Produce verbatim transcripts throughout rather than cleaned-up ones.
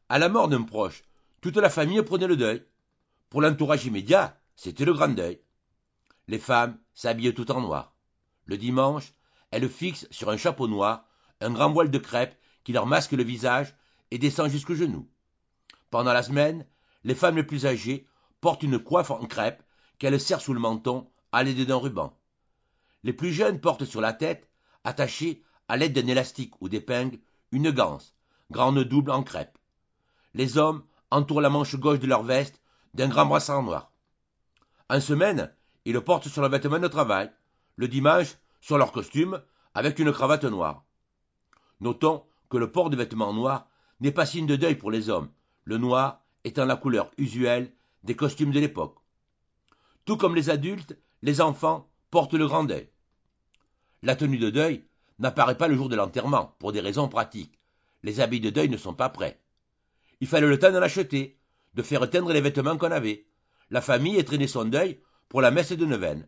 À la mort d'un proche, toute la famille prenait le deuil. Pour l'entourage immédiat, c'était le grand deuil. Les femmes s'habillent tout en noir. Le dimanche, elles fixent sur un chapeau noir un grand voile de crêpe qui leur masque le visage et descend jusqu'aux genoux. Pendant la semaine, les femmes les plus âgées portent une coiffe en crêpe qu'elles serrent sous le menton à l'aide d'un ruban. Les plus jeunes portent sur la tête, attachée à l'aide d'un élastique ou d'épingle, une ganse, grande double en crêpe. Les hommes entourent la manche gauche de leur veste d'un grand brassard noir. En semaine, ils portent sur leur vêtement de travail, le dimanche sur leur costume avec une cravate noire. Notons que le port de vêtements noirs n'est pas signe de deuil pour les hommes, le noir étant la couleur usuelle des costumes de l'époque. Tout comme les adultes, les enfants portent le grand deuil. La tenue de deuil n'apparaît pas le jour de l'enterrement, pour des raisons pratiques. Les habits de deuil ne sont pas prêts. Il fallait le temps de l'acheter, de faire teindre les vêtements qu'on avait. La famille traînait son deuil pour la messe de neuvaine.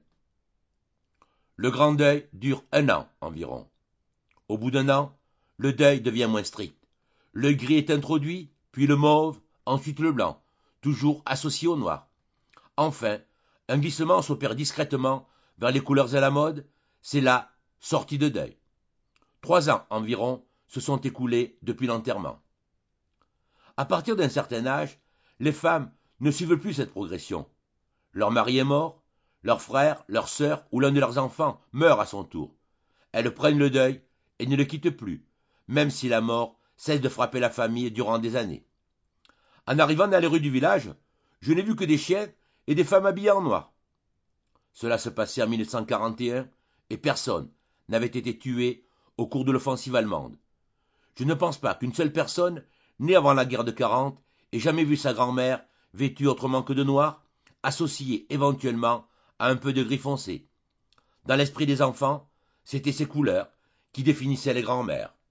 Le grand deuil dure un an environ. Au bout d'un an, le deuil devient moins strict. Le gris est introduit, puis le mauve, ensuite le blanc, toujours associé au noir. Enfin, un glissement s'opère discrètement vers les couleurs à la mode, c'est la sortie de deuil. Trois ans environ se sont écoulés depuis l'enterrement. À partir d'un certain âge, les femmes ne suivent plus cette progression. Leur mari est mort, leur frère, leur sœur ou l'un de leurs enfants meurt à son tour. Elles prennent le deuil et ne le quittent plus, même si la mort cesse de frapper la famille durant des années. En arrivant dans les rues du village, je n'ai vu que des chiens et des femmes habillées en noir. Cela se passait en mille neuf cent quarante et un et personne n'avait été tué au cours de l'offensive allemande. Je ne pense pas qu'une seule personne, née avant la guerre de quarante, ait jamais vu sa grand-mère vêtue autrement que de noir, associée éventuellement à un peu de gris foncé. Dans l'esprit des enfants, c'étaient ces couleurs qui définissaient les grands-mères.